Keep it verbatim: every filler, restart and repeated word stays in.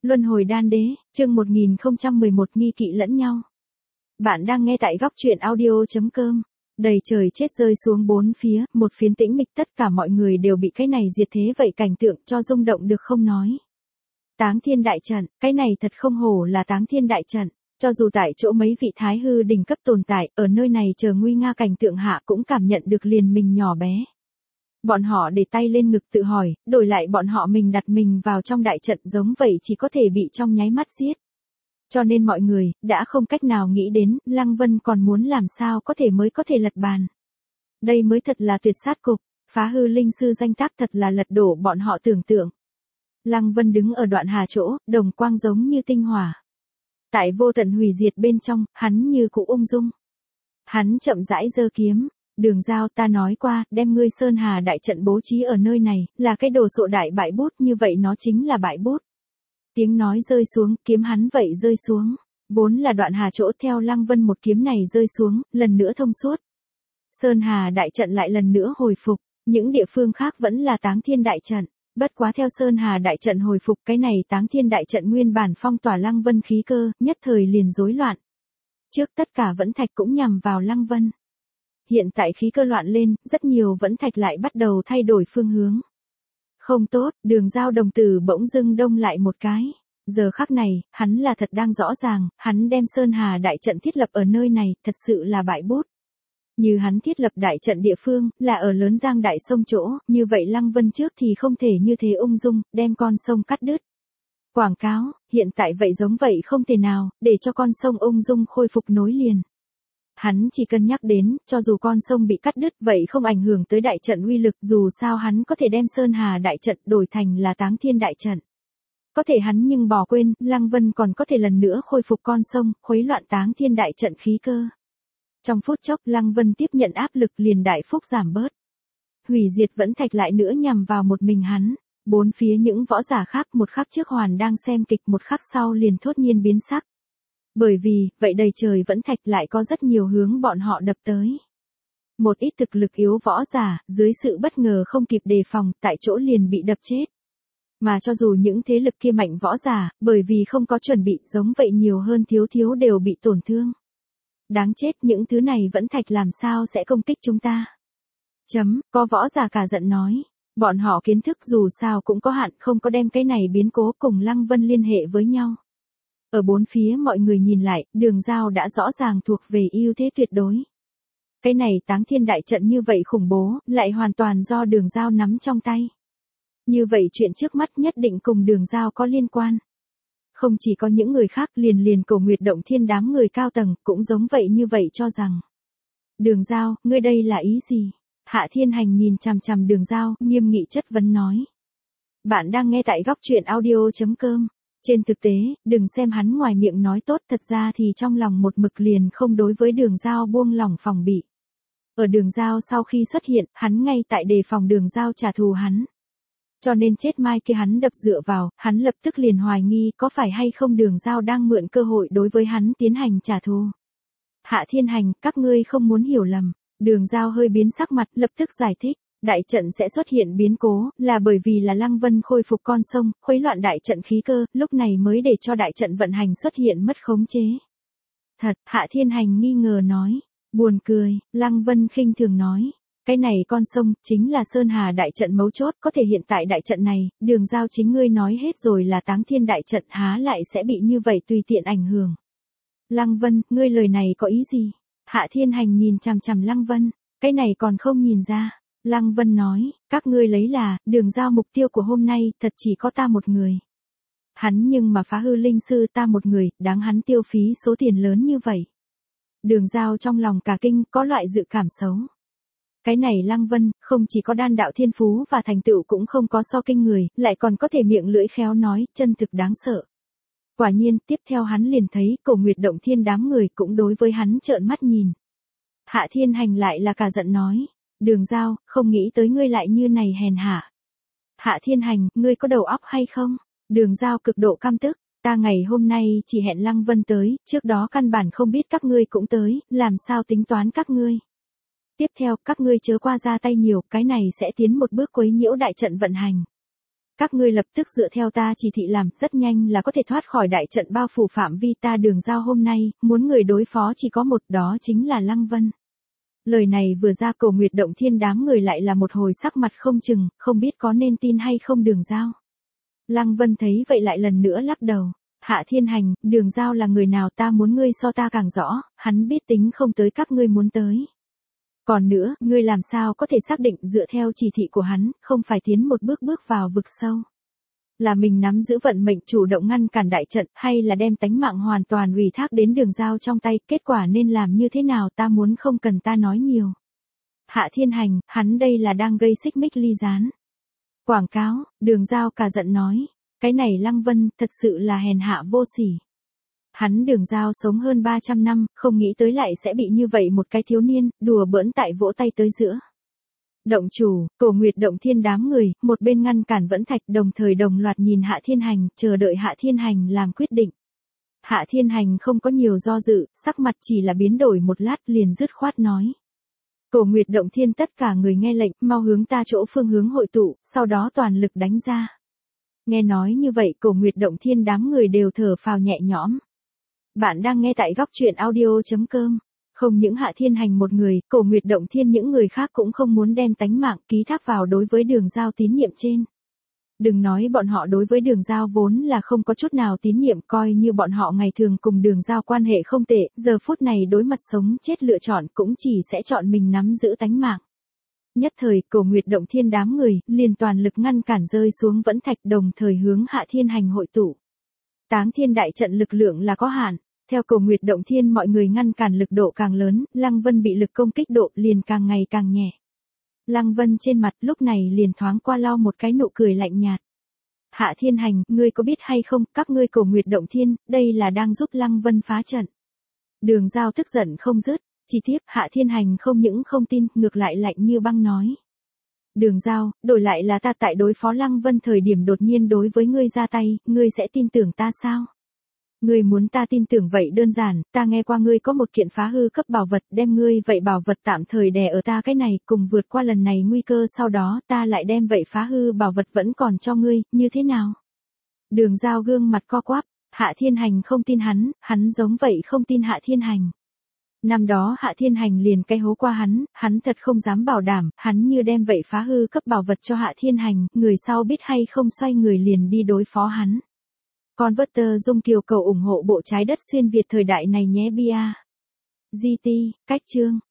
Luân hồi đan đế, chương một nghìn không trăm mười một nghi kỵ lẫn nhau. Bạn đang nghe tại góc truyện audio.com. Đầy trời chết rơi xuống bốn phía, một phiến tĩnh mịch, tất cả mọi người đều bị cái này diệt thế vậy cảnh tượng cho rung động được không nói. Táng thiên đại trận, cái này thật không hổ là táng thiên đại trận. Cho dù tại chỗ mấy vị thái hư đỉnh cấp tồn tại, ở nơi này chờ nguy nga cảnh tượng hạ cũng cảm nhận được liền mình nhỏ bé. Bọn họ để tay lên ngực tự hỏi, đổi lại bọn họ mình đặt mình vào trong đại trận giống vậy chỉ có thể bị trong nháy mắt giết. Cho nên mọi người, đã không cách nào nghĩ đến, Lăng Vân còn muốn làm sao có thể mới có thể lật bàn. Đây mới thật là tuyệt sát cục, phá hư linh sư danh tác thật là lật đổ bọn họ tưởng tượng. Lăng Vân đứng ở đoạn hà chỗ, đồng quang giống như tinh hỏa. Tại vô tận hủy diệt bên trong, hắn như cụ ung dung. Hắn chậm rãi giơ kiếm. Đường Giao, ta nói qua, đem ngươi Sơn Hà đại trận bố trí ở nơi này, là cái đồ sộ đại bãi bút, như vậy nó chính là bãi bút. Tiếng nói rơi xuống, kiếm hắn vậy rơi xuống. Vốn là đoạn hà chỗ, theo Lăng Vân một kiếm này rơi xuống, lần nữa thông suốt. Sơn Hà đại trận lại lần nữa hồi phục, những địa phương khác vẫn là táng thiên đại trận. Bất quá theo Sơn Hà đại trận hồi phục, cái này táng thiên đại trận nguyên bản phong tỏa Lăng Vân khí cơ, nhất thời liền rối loạn. Trước tất cả vẫn thạch cũng nhằm vào Lăng Vân. Hiện tại khí cơ loạn lên, rất nhiều vẫn thạch lại bắt đầu thay đổi phương hướng. Không tốt, Đường Giao đồng tử bỗng dưng đông lại một cái. Giờ khắc này, hắn là thật đang rõ ràng, hắn đem Sơn Hà đại trận thiết lập ở nơi này, thật sự là bãi bút. Như hắn thiết lập đại trận địa phương, là ở lớn giang đại sông chỗ, như vậy Lăng Vân trước thì không thể như thế ung dung, đem con sông cắt đứt. Quảng cáo, hiện tại vậy giống vậy không thể nào, để cho con sông ung dung khôi phục nối liền. Hắn chỉ cân nhắc đến, cho dù con sông bị cắt đứt vậy không ảnh hưởng tới đại trận uy lực, dù sao hắn có thể đem Sơn Hà đại trận đổi thành là táng thiên đại trận. Có thể hắn nhưng bỏ quên, Lăng Vân còn có thể lần nữa khôi phục con sông, khuấy loạn táng thiên đại trận khí cơ. Trong phút chốc Lăng Vân tiếp nhận áp lực liền đại phúc giảm bớt. Hủy diệt vẫn thạch lại nữa nhằm vào một mình hắn. Bốn phía những võ giả khác một khắc trước hoàn đang xem kịch, một khắc sau liền thốt nhiên biến sắc. Bởi vì, vậy đầy trời vẫn thạch lại có rất nhiều hướng bọn họ đập tới. Một ít thực lực yếu võ giả, dưới sự bất ngờ không kịp đề phòng, tại chỗ liền bị đập chết. Mà cho dù những thế lực kia mạnh võ giả, bởi vì không có chuẩn bị, giống vậy nhiều hơn thiếu thiếu đều bị tổn thương. Đáng chết, những thứ này vẫn thạch làm sao sẽ công kích chúng ta. Chấm, có võ giả cả giận nói. Bọn họ kiến thức dù sao cũng có hạn, không có đem cái này biến cố cùng Lăng Vân liên hệ với nhau. Ở bốn phía mọi người nhìn lại, Đường Giao đã rõ ràng thuộc về ưu thế tuyệt đối. Cái này táng thiên đại trận như vậy khủng bố, lại hoàn toàn do Đường Giao nắm trong tay. Như vậy chuyện trước mắt nhất định cùng Đường Giao có liên quan. Không chỉ có những người khác, liền liền Cổ Nguyệt Động Thiên đám người cao tầng, cũng giống vậy như vậy cho rằng. Đường Giao, ngươi đây là ý gì? Hạ Thiên Hành nhìn chằm chằm Đường Giao, nghiêm nghị chất vấn nói. Bạn đang nghe tại góc truyện audio.com. Trên thực tế, đừng xem hắn ngoài miệng nói tốt, thật ra thì trong lòng một mực liền không đối với Đường Giao buông lỏng phòng bị. Ở Đường Giao sau khi xuất hiện, hắn ngay tại đề phòng Đường Giao trả thù hắn. Cho nên chết mai kia hắn đập dựa vào, hắn lập tức liền hoài nghi có phải hay không Đường Giao đang mượn cơ hội đối với hắn tiến hành trả thù. Hạ Thiên Hành, các ngươi không muốn hiểu lầm. Đường Giao hơi biến sắc mặt, lập tức giải thích. Đại trận sẽ xuất hiện biến cố, là bởi vì là Lăng Vân khôi phục con sông, khuấy loạn đại trận khí cơ, lúc này mới để cho đại trận vận hành xuất hiện mất khống chế. Thật, Hạ Thiên Hành nghi ngờ nói. Buồn cười, Lăng Vân khinh thường nói. Cái này con sông, chính là Sơn Hà đại trận mấu chốt, có thể hiện tại đại trận này, Đường Giao chính ngươi nói hết rồi là táng thiên đại trận, há lại sẽ bị như vậy tùy tiện ảnh hưởng. Lăng Vân, ngươi lời này có ý gì? Hạ Thiên Hành nhìn chằm chằm Lăng Vân, cái này còn không nhìn ra. Lăng Vân nói, các ngươi lấy là, Đường Giao mục tiêu của hôm nay, thật chỉ có ta một người. Hắn nhưng mà phá hư linh sư ta một người, đáng hắn tiêu phí số tiền lớn như vậy. Đường Giao trong lòng cả kinh, có loại dự cảm xấu. Cái này Lăng Vân, không chỉ có đan đạo thiên phú và thành tựu cũng không có so kinh người, lại còn có thể miệng lưỡi khéo nói, chân thực đáng sợ. Quả nhiên, tiếp theo hắn liền thấy, Cổ Nguyệt Động Thiên đám người cũng đối với hắn trợn mắt nhìn. Hạ Thiên Hành lại là cả giận nói. Đường Giao, không nghĩ tới ngươi lại như này hèn hạ. Hạ Thiên Hành, ngươi có đầu óc hay không? Đường Giao cực độ căm tức, ta ngày hôm nay chỉ hẹn Lăng Vân tới, trước đó căn bản không biết các ngươi cũng tới, làm sao tính toán các ngươi. Tiếp theo, các ngươi chớ qua ra tay nhiều, cái này sẽ tiến một bước quấy nhiễu đại trận vận hành. Các ngươi lập tức dựa theo ta chỉ thị làm, rất nhanh là có thể thoát khỏi đại trận bao phủ phạm vi ta Đường Giao hôm nay, muốn người đối phó chỉ có một, đó chính là Lăng Vân. Lời này vừa ra, Cổ Nguyệt Động Thiên đám người lại là một hồi sắc mặt không chừng, không biết có nên tin hay không Đường Giao. Lăng Vân thấy vậy lại lần nữa lắc đầu. Hạ Thiên Hành, Đường Giao là người nào ta muốn ngươi so ta càng rõ, hắn biết tính không tới các ngươi muốn tới. Còn nữa, ngươi làm sao có thể xác định dựa theo chỉ thị của hắn, không phải tiến một bước bước vào vực sâu. Là mình nắm giữ vận mệnh chủ động ngăn cản đại trận, hay là đem tánh mạng hoàn toàn ủy thác đến Đường Giao trong tay, kết quả nên làm như thế nào ta muốn không cần ta nói nhiều. Hạ Thiên Hành, hắn đây là đang gây xích mích ly gián. Quảng cáo, Đường Giao cả giận nói, cái này Lăng Vân, thật sự là hèn hạ vô sỉ. Hắn Đường Giao sống hơn ba trăm năm, không nghĩ tới lại sẽ bị như vậy một cái thiếu niên, đùa bỡn tại vỗ tay tới giữa. Động chủ, Cổ Nguyệt Động Thiên đám người, một bên ngăn cản Vẫn Thạch đồng thời đồng loạt nhìn Hạ Thiên Hành, chờ đợi Hạ Thiên Hành làm quyết định. Hạ Thiên Hành không có nhiều do dự, sắc mặt chỉ là biến đổi một lát liền dứt khoát nói. Cổ Nguyệt Động Thiên tất cả người nghe lệnh, mau hướng ta chỗ phương hướng hội tụ, sau đó toàn lực đánh ra. Nghe nói như vậy Cổ Nguyệt Động Thiên đám người đều thở phào nhẹ nhõm. Bạn đang nghe tại góc truyện audio chấm com. Không những Hạ Thiên Hành một người, Cổ Nguyệt Động Thiên những người khác cũng không muốn đem tánh mạng ký thác vào đối với Đường Giao tín nhiệm trên. Đừng nói bọn họ đối với Đường Giao vốn là không có chút nào tín nhiệm, coi như bọn họ ngày thường cùng Đường Giao quan hệ không tệ, giờ phút này đối mặt sống chết lựa chọn cũng chỉ sẽ chọn mình nắm giữ tánh mạng. Nhất thời, Cổ Nguyệt Động Thiên đám người, liền toàn lực ngăn cản rơi xuống Vẫn Thạch đồng thời hướng Hạ Thiên Hành hội tụ. Táng Thiên đại trận lực lượng là có hạn. Theo Cổ Nguyệt Động Thiên mọi người ngăn cản lực độ càng lớn, Lăng Vân bị lực công kích độ liền càng ngày càng nhẹ. Lăng Vân trên mặt lúc này liền thoáng qua lau một cái nụ cười lạnh nhạt. Hạ Thiên Hành, ngươi có biết hay không, các ngươi Cổ Nguyệt Động Thiên, đây là đang giúp Lăng Vân phá trận. Đường Giao tức giận không dứt, chi tiết Hạ Thiên Hành không những không tin, ngược lại lạnh như băng nói. Đường Giao, đổi lại là ta tại đối phó Lăng Vân thời điểm đột nhiên đối với ngươi ra tay, ngươi sẽ tin tưởng ta sao? Ngươi muốn ta tin tưởng vậy đơn giản, ta nghe qua ngươi có một kiện phá hư cấp bảo vật, đem ngươi vậy bảo vật tạm thời đè ở ta cái này, cùng vượt qua lần này nguy cơ sau đó ta lại đem vậy phá hư bảo vật vẫn còn cho ngươi, như thế nào? Đường Giao gương mặt co quắp, Hạ Thiên Hành không tin hắn, hắn giống vậy không tin Hạ Thiên Hành. Năm đó Hạ Thiên Hành liền cây hố qua hắn, hắn thật không dám bảo đảm, hắn như đem vậy phá hư cấp bảo vật cho Hạ Thiên Hành, người sau biết hay không xoay người liền đi đối phó hắn. Converter Dung Kiều cầu ủng hộ bộ trái đất xuyên Việt thời đại này nhé bia. giê tê, cách chương.